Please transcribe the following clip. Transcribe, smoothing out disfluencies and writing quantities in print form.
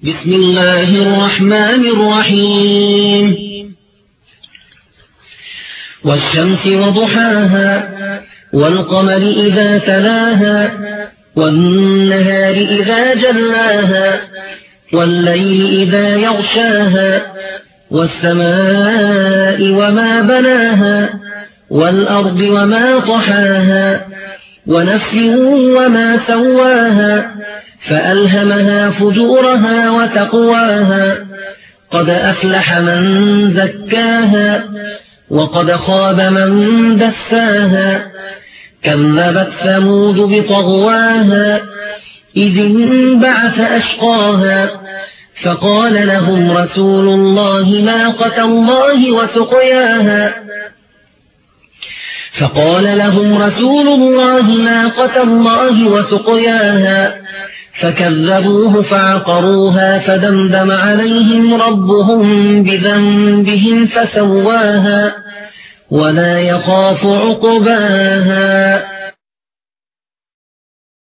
بسم الله الرحمن الرحيم والشمس وضحاها والقمر إذا تلاها والنهار إذا جلاها والليل إذا يغشاها والسماء وما بناها والأرض وما طحاها ونفس وما سواها فألهمها فجورها وتقواها قد أفلح من زكاها وقد خاب من دساها كذبت ثمود بطغواها إذ انبعث أشقاها فقال لهم رسول الله ناقة الله وسقياها فكذبوه فعقروها فدمدم عليهم ربهم بذنبهم فسواها ولا يخاف عقباها